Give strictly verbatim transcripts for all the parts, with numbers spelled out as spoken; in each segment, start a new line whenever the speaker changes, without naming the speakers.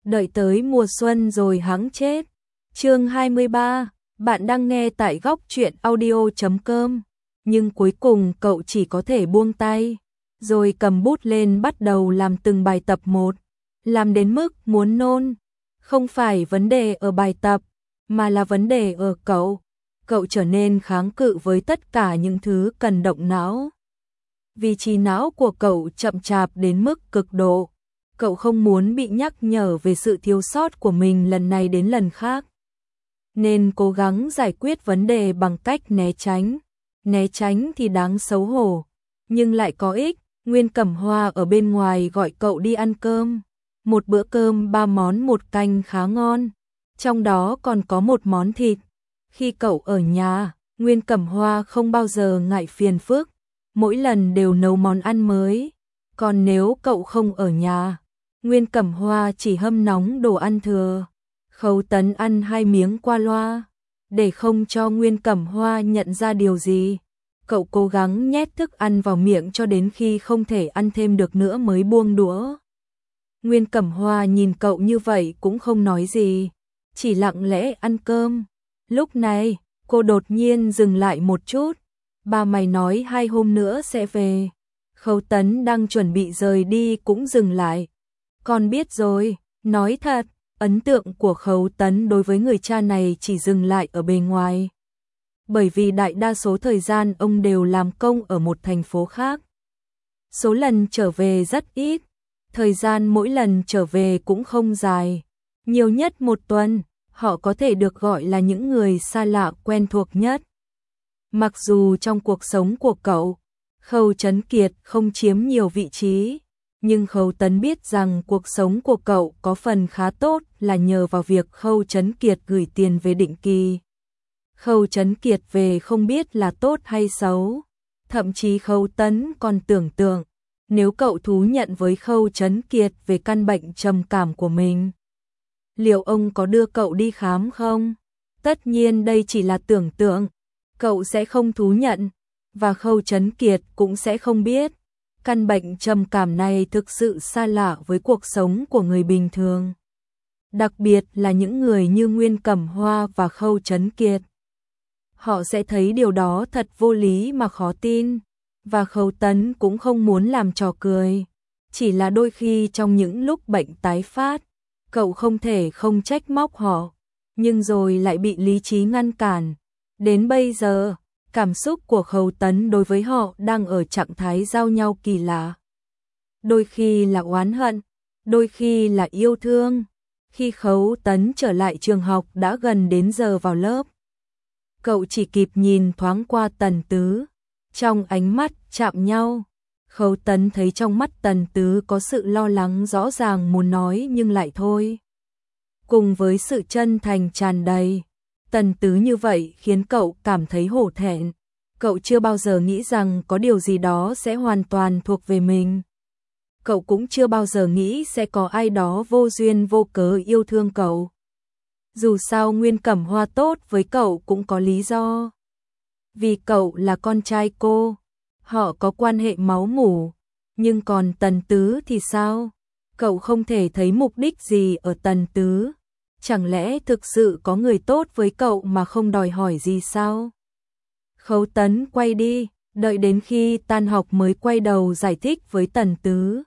đợi tới mùa xuân rồi hẵng chết. Chương hai mươi ba, bạn đang nghe tại góc truyện audio chấm com, nhưng cuối cùng cậu chỉ có thể buông tay, rồi cầm bút lên bắt đầu làm từng bài tập một, làm đến mức muốn nôn. Không phải vấn đề ở bài tập, mà là vấn đề ở cậu. Cậu trở nên kháng cự với tất cả những thứ cần động não. Vì trí não của cậu chậm chạp đến mức cực độ. Cậu không muốn bị nhắc nhở về sự thiếu sót của mình lần này đến lần khác. Nên cố gắng giải quyết vấn đề bằng cách né tránh. Né tránh thì đáng xấu hổ, nhưng lại có ích. Nguyên Cẩm Hoa ở bên ngoài gọi cậu đi ăn cơm. Một bữa cơm ba món một canh khá ngon. Trong đó còn có một món thịt. Khi cậu ở nhà, Nguyên Cẩm Hoa không bao giờ ngại phiền phức. Mỗi lần đều nấu món ăn mới. Còn nếu cậu không ở nhà, Nguyên Cẩm Hoa chỉ hâm nóng đồ ăn thừa. Khấu Tấn ăn hai miếng qua loa. Để không cho Nguyên Cẩm Hoa nhận ra điều gì, cậu cố gắng nhét thức ăn vào miệng cho đến khi không thể ăn thêm được nữa mới buông đũa. Nguyên Cẩm Hoa nhìn cậu như vậy cũng không nói gì, chỉ lặng lẽ ăn cơm. Lúc này, cô đột nhiên dừng lại một chút. Ba mày nói hai hôm nữa sẽ về. Khấu Tấn đang chuẩn bị rời đi cũng dừng lại. Con biết rồi, nói thật. Ấn tượng của Khấu Tấn đối với người cha này chỉ dừng lại ở bề ngoài. Bởi vì đại đa số thời gian ông đều làm công ở một thành phố khác. Số lần trở về rất ít. Thời gian mỗi lần trở về cũng không dài. Nhiều nhất một tuần, họ có thể được gọi là những người xa lạ quen thuộc nhất. Mặc dù trong cuộc sống của cậu, Khâu Chấn Kiệt không chiếm nhiều vị trí, nhưng Khấu Tấn biết rằng cuộc sống của cậu có phần khá tốt là nhờ vào việc Khâu Chấn Kiệt gửi tiền về định kỳ. Khâu Chấn Kiệt về không biết là tốt hay xấu, thậm chí Khấu Tấn còn tưởng tượng, nếu cậu thú nhận với Khâu Chấn Kiệt về căn bệnh trầm cảm của mình, liệu ông có đưa cậu đi khám không? Tất nhiên đây chỉ là tưởng tượng, cậu sẽ không thú nhận, và Khâu Chấn Kiệt cũng sẽ không biết. Căn bệnh trầm cảm này thực sự xa lạ với cuộc sống của người bình thường. Đặc biệt là những người như Nguyên Cẩm Hoa và Khâu Chấn Kiệt. Họ sẽ thấy điều đó thật vô lý mà khó tin. Và Khấu Tấn cũng không muốn làm trò cười. Chỉ là đôi khi trong những lúc bệnh tái phát, cậu không thể không trách móc họ. Nhưng rồi lại bị lý trí ngăn cản. Đến bây giờ, cảm xúc của Khấu Tấn đối với họ đang ở trạng thái giao nhau kỳ lạ. Đôi khi là oán hận, đôi khi là yêu thương. Khi Khấu Tấn trở lại trường học đã gần đến giờ vào lớp. Cậu chỉ kịp nhìn thoáng qua Tần Tứ. Trong ánh mắt chạm nhau, Khấu Tấn thấy trong mắt Tần Tứ có sự lo lắng rõ ràng muốn nói nhưng lại thôi. Cùng với sự chân thành tràn đầy. Tần Tứ như vậy khiến cậu cảm thấy hổ thẹn. Cậu chưa bao giờ nghĩ rằng có điều gì đó sẽ hoàn toàn thuộc về mình. Cậu cũng chưa bao giờ nghĩ sẽ có ai đó vô duyên vô cớ yêu thương cậu. Dù sao Nguyên Cẩm Hoa tốt với cậu cũng có lý do. Vì cậu là con trai cô, họ có quan hệ máu mủ. Nhưng còn Tần Tứ thì sao? Cậu không thể thấy mục đích gì ở Tần Tứ. Chẳng lẽ thực sự có người tốt với cậu mà không đòi hỏi gì sao? Khấu Tấn quay đi, đợi đến khi tan học mới quay đầu giải thích với Tần Tứ.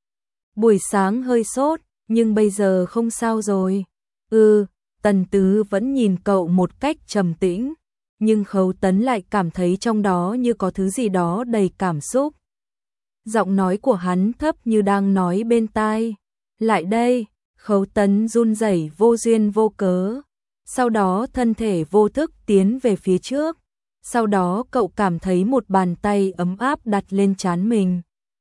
Buổi sáng hơi sốt, nhưng bây giờ không sao rồi. Ừ, Tần Tứ vẫn nhìn cậu một cách trầm tĩnh, nhưng Khấu Tấn lại cảm thấy trong đó như có thứ gì đó đầy cảm xúc. Giọng nói của hắn thấp như đang nói bên tai. Lại đây. Khấu Tấn run rẩy vô duyên vô cớ. Sau đó thân thể vô thức tiến về phía trước. Sau đó cậu cảm thấy một bàn tay ấm áp đặt lên trán mình.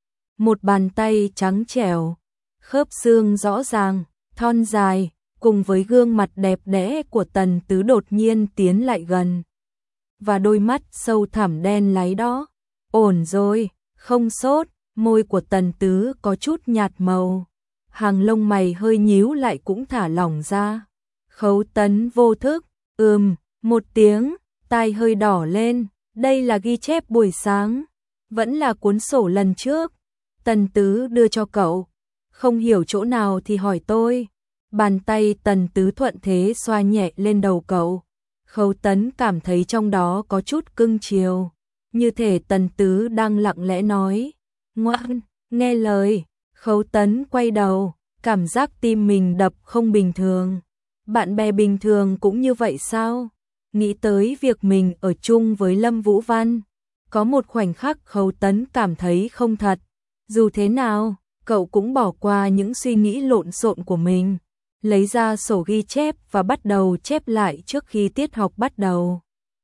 Một bàn tay trắng trẻo, khớp xương rõ ràng, thon dài, cùng với gương mặt đẹp đẽ của Tần Tứ đột nhiên tiến lại gần. Và đôi mắt sâu thẳm đen láy đó. Ổn rồi, không sốt. Môi của Tần Tứ có chút nhạt màu. Hàng lông mày hơi nhíu lại cũng thả lỏng ra. Khấu Tấn vô thức, ừm, một tiếng, tai hơi đỏ lên. Đây là ghi chép buổi sáng, vẫn là cuốn sổ lần trước. Tần Tứ đưa cho cậu. Không hiểu chỗ nào thì hỏi tôi. Bàn tay Tần Tứ thuận thế xoa nhẹ lên đầu cậu. Khấu Tấn cảm thấy trong đó có chút cưng chiều, như thể Tần Tứ đang lặng lẽ nói, ngoan, nghe lời. Khấu Tấn quay đầu, cảm giác tim mình đập không bình thường. Bạn bè bình thường cũng như vậy sao? Nghĩ tới việc mình ở chung với Lâm Vũ Văn, có một khoảnh khắc Khấu Tấn cảm thấy không thật. Dù thế nào, cậu cũng bỏ qua những suy nghĩ lộn xộn của mình, lấy ra sổ ghi chép và bắt đầu chép lại trước khi tiết học bắt đầu.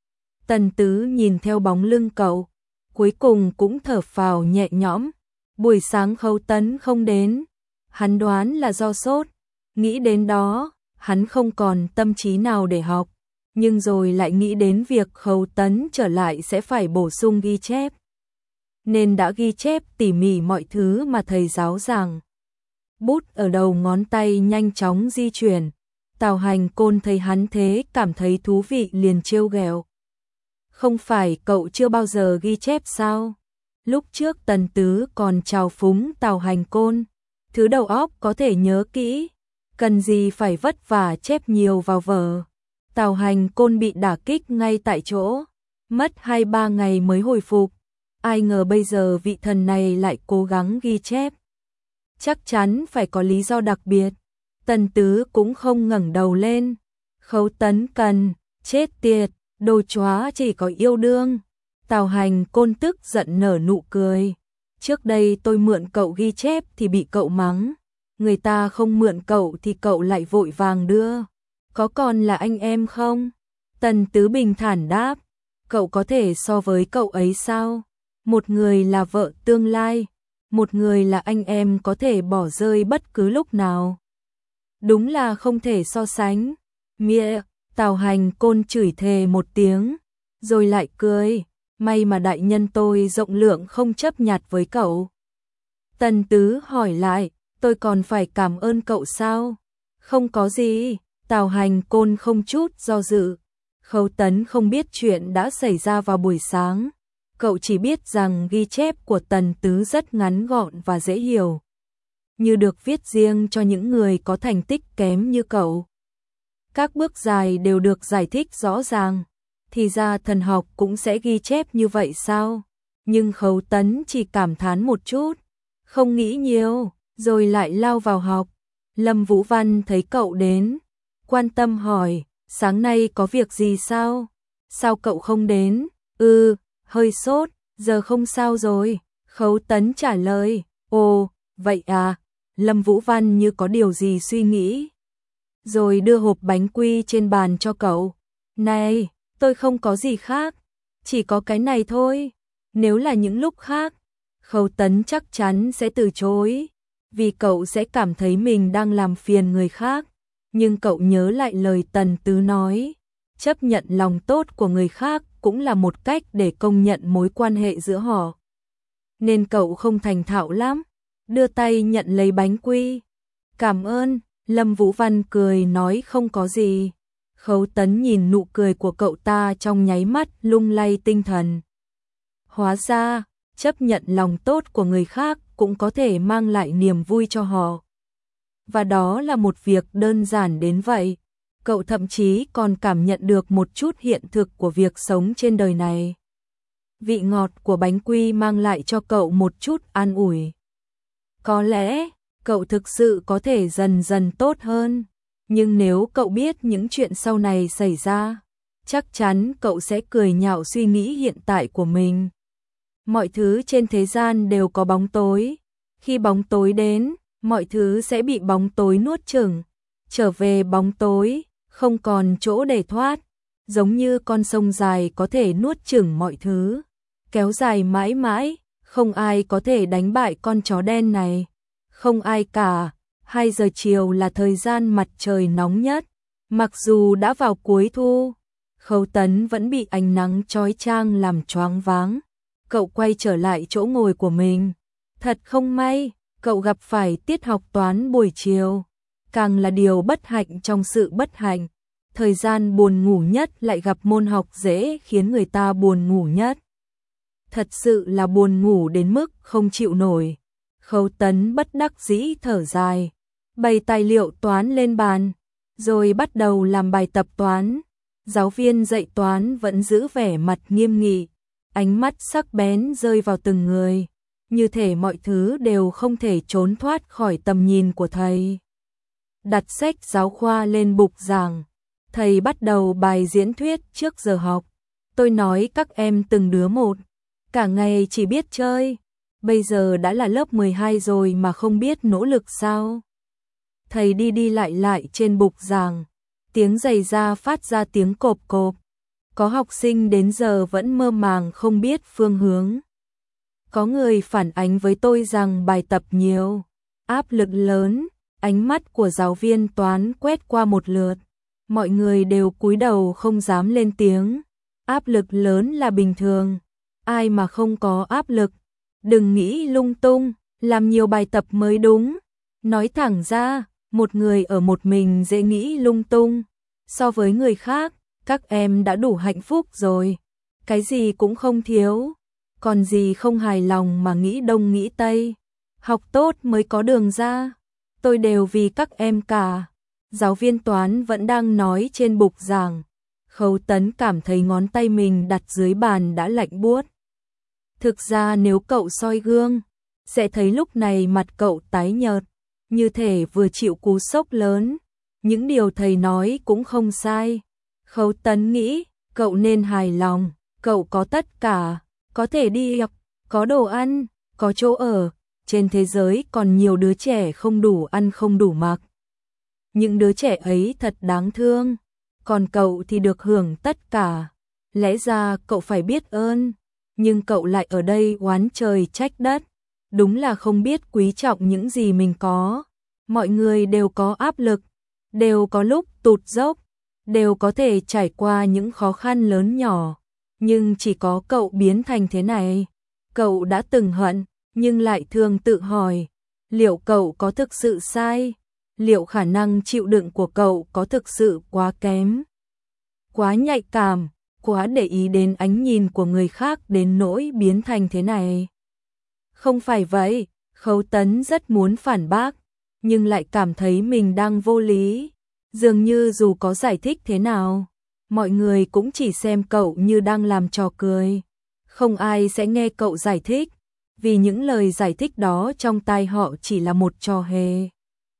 Tần Tứ nhìn theo bóng lưng cậu, cuối cùng cũng thở phào nhẹ nhõm. Buổi sáng Khấu Tấn không đến, hắn đoán là do sốt. Nghĩ đến đó, hắn không còn tâm trí nào để học, nhưng rồi lại nghĩ đến việc Khấu Tấn trở lại sẽ phải bổ sung ghi chép, nên đã ghi chép tỉ mỉ mọi thứ mà thầy giáo giảng. Bút ở đầu ngón tay nhanh chóng di chuyển. Tào Hành Côn thấy hắn thế cảm thấy thú vị liền trêu ghẹo. Không phải cậu chưa bao giờ ghi chép sao? Lúc trước Tần Tứ còn trào phúng Tào Hành Côn, thứ đầu óc có thể nhớ kỹ, cần gì phải vất vả chép nhiều vào vở. Tào Hành Côn bị đả kích ngay tại chỗ, mất hai ba ngày mới hồi phục. Ai ngờ bây giờ vị thần này lại cố gắng ghi chép. Chắc chắn phải có lý do đặc biệt. Tần Tứ cũng không ngẩng đầu lên. Khấu Tấn cần, chết tiệt, đồ chóa chỉ có yêu đương. Tào Hành Côn tức giận nở nụ cười. Trước đây tôi mượn cậu ghi chép thì bị cậu mắng. Người ta không mượn cậu thì cậu lại vội vàng đưa. Có còn là anh em không? Tần Tứ bình thản đáp. Cậu có thể so với cậu ấy sao? Một người là vợ tương lai, một người là anh em có thể bỏ rơi bất cứ lúc nào. Đúng là không thể so sánh. Mía, Tào Hành Côn chửi thề một tiếng, rồi lại cười. May mà đại nhân tôi rộng lượng không chấp nhặt với cậu. Tần Tứ hỏi lại, tôi còn phải cảm ơn cậu sao? Không có gì. Tào Hành Côn không chút do dự. Khấu Tấn không biết chuyện đã xảy ra vào buổi sáng. Cậu chỉ biết rằng ghi chép của Tần Tứ rất ngắn gọn và dễ hiểu, như được viết riêng cho những người có thành tích kém như cậu. Các bước dài đều được giải thích rõ ràng. Thì ra thần học cũng sẽ ghi chép như vậy sao? Nhưng Khấu Tấn chỉ cảm thán một chút, không nghĩ nhiều, rồi lại lao vào học. Lâm Vũ Văn thấy cậu đến, quan tâm hỏi, sáng nay có việc gì sao? Sao cậu không đến? Ừ, hơi sốt, giờ không sao rồi. Khấu Tấn trả lời, ồ, vậy à? Lâm Vũ Văn như có điều gì suy nghĩ, rồi đưa hộp bánh quy trên bàn cho cậu. Này, tôi không có gì khác, chỉ có cái này thôi. Nếu là những lúc khác, Khấu Tấn chắc chắn sẽ từ chối, vì cậu sẽ cảm thấy mình đang làm phiền người khác. Nhưng cậu nhớ lại lời Tần Tứ nói, chấp nhận lòng tốt của người khác cũng là một cách để công nhận mối quan hệ giữa họ. Nên cậu không thành thạo lắm, đưa tay nhận lấy bánh quy. Cảm ơn. Lâm Vũ Văn cười nói không có gì. Khấu Tấn nhìn nụ cười của cậu ta trong nháy mắt lung lay tinh thần. Hóa ra, chấp nhận lòng tốt của người khác cũng có thể mang lại niềm vui cho họ. Và đó là một việc đơn giản đến vậy. Cậu thậm chí còn cảm nhận được một chút hiện thực của việc sống trên đời này. Vị ngọt của bánh quy mang lại cho cậu một chút an ủi. Có lẽ, cậu thực sự có thể dần dần tốt hơn. Nhưng nếu cậu biết những chuyện sau này xảy ra, chắc chắn cậu sẽ cười nhạo suy nghĩ hiện tại của mình. Mọi thứ trên thế gian đều có bóng tối. Khi bóng tối đến, mọi thứ sẽ bị bóng tối nuốt chửng. Trở về bóng tối, không còn chỗ để thoát. Giống như con sông dài có thể nuốt chửng mọi thứ, kéo dài mãi mãi, không ai có thể đánh bại con chó đen này. Không ai cả. Hai giờ chiều là thời gian mặt trời nóng nhất. Mặc dù đã vào cuối thu, Khấu Tấn vẫn bị ánh nắng chói chang làm choáng váng. Cậu quay trở lại chỗ ngồi của mình. Thật không may, cậu gặp phải tiết học toán buổi chiều. Càng là điều bất hạnh trong sự bất hạnh. Thời gian buồn ngủ nhất lại gặp môn học dễ khiến người ta buồn ngủ nhất. Thật sự là buồn ngủ đến mức không chịu nổi. Khấu Tấn bất đắc dĩ thở dài. bày tài liệu toán lên bàn, rồi bắt đầu làm bài tập toán. Giáo viên dạy toán vẫn giữ vẻ mặt nghiêm nghị, ánh mắt sắc bén rơi vào từng người, như thể mọi thứ đều không thể trốn thoát khỏi tầm nhìn của thầy. Đặt sách giáo khoa lên bục giảng, thầy bắt đầu bài diễn thuyết trước giờ học. Tôi nói các em từng đứa một, cả ngày chỉ biết chơi, bây giờ đã là lớp mười hai rồi mà không biết nỗ lực sao? Thầy đi đi lại lại trên bục giảng, tiếng giày da phát ra tiếng cộp cộp. Có học sinh đến giờ vẫn mơ màng không biết phương hướng. Có người phản ánh với tôi rằng bài tập nhiều, áp lực lớn, ánh mắt của giáo viên toán quét qua một lượt. Mọi người đều cúi đầu không dám lên tiếng. Áp lực lớn là bình thường, ai mà không có áp lực. Đừng nghĩ lung tung, làm nhiều bài tập mới đúng. Nói thẳng ra, một người ở một mình dễ nghĩ lung tung. So với người khác, các em đã đủ hạnh phúc rồi. Cái gì cũng không thiếu, còn gì không hài lòng mà nghĩ đông nghĩ tây. Học tốt mới có đường ra, tôi đều vì các em cả. Giáo viên toán vẫn đang nói trên bục giảng. Khấu Tấn cảm thấy ngón tay mình đặt dưới bàn đã lạnh buốt. Thực ra nếu cậu soi gương, sẽ thấy lúc này mặt cậu tái nhợt, như thể vừa chịu cú sốc lớn. Những điều thầy nói cũng không sai. Khấu Tấn nghĩ, cậu nên hài lòng, cậu có tất cả, có thể đi học, có đồ ăn, có chỗ ở. Trên thế giới còn nhiều đứa trẻ không đủ ăn không đủ mặc. Những đứa trẻ ấy thật đáng thương, còn cậu thì được hưởng tất cả. Lẽ ra cậu phải biết ơn, nhưng cậu lại ở đây oán trời trách đất. Đúng là không biết quý trọng những gì mình có. Mọi người đều có áp lực, đều có lúc tụt dốc, đều có thể trải qua những khó khăn lớn nhỏ. Nhưng chỉ có cậu biến thành thế này. Cậu đã từng hận, nhưng lại thường tự hỏi, liệu cậu có thực sự sai? Liệu khả năng chịu đựng của cậu có thực sự quá kém? Quá nhạy cảm, quá để ý đến ánh nhìn của người khác đến nỗi biến thành thế này. Không phải vậy, Khấu Tấn rất muốn phản bác, nhưng lại cảm thấy mình đang vô lý. Dường như dù có giải thích thế nào, mọi người cũng chỉ xem cậu như đang làm trò cười. Không ai sẽ nghe cậu giải thích, vì những lời giải thích đó trong tai họ chỉ là một trò hề.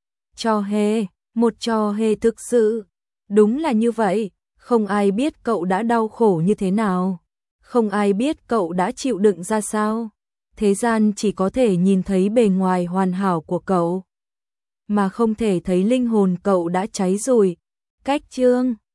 Trò hề, một trò hề thực sự. Đúng là như vậy, không ai biết cậu đã đau khổ như thế nào. Không ai biết cậu đã chịu đựng ra sao. Thế gian chỉ có thể nhìn thấy bề ngoài hoàn hảo của cậu, mà không thể thấy linh hồn cậu đã cháy rụi. Cách chương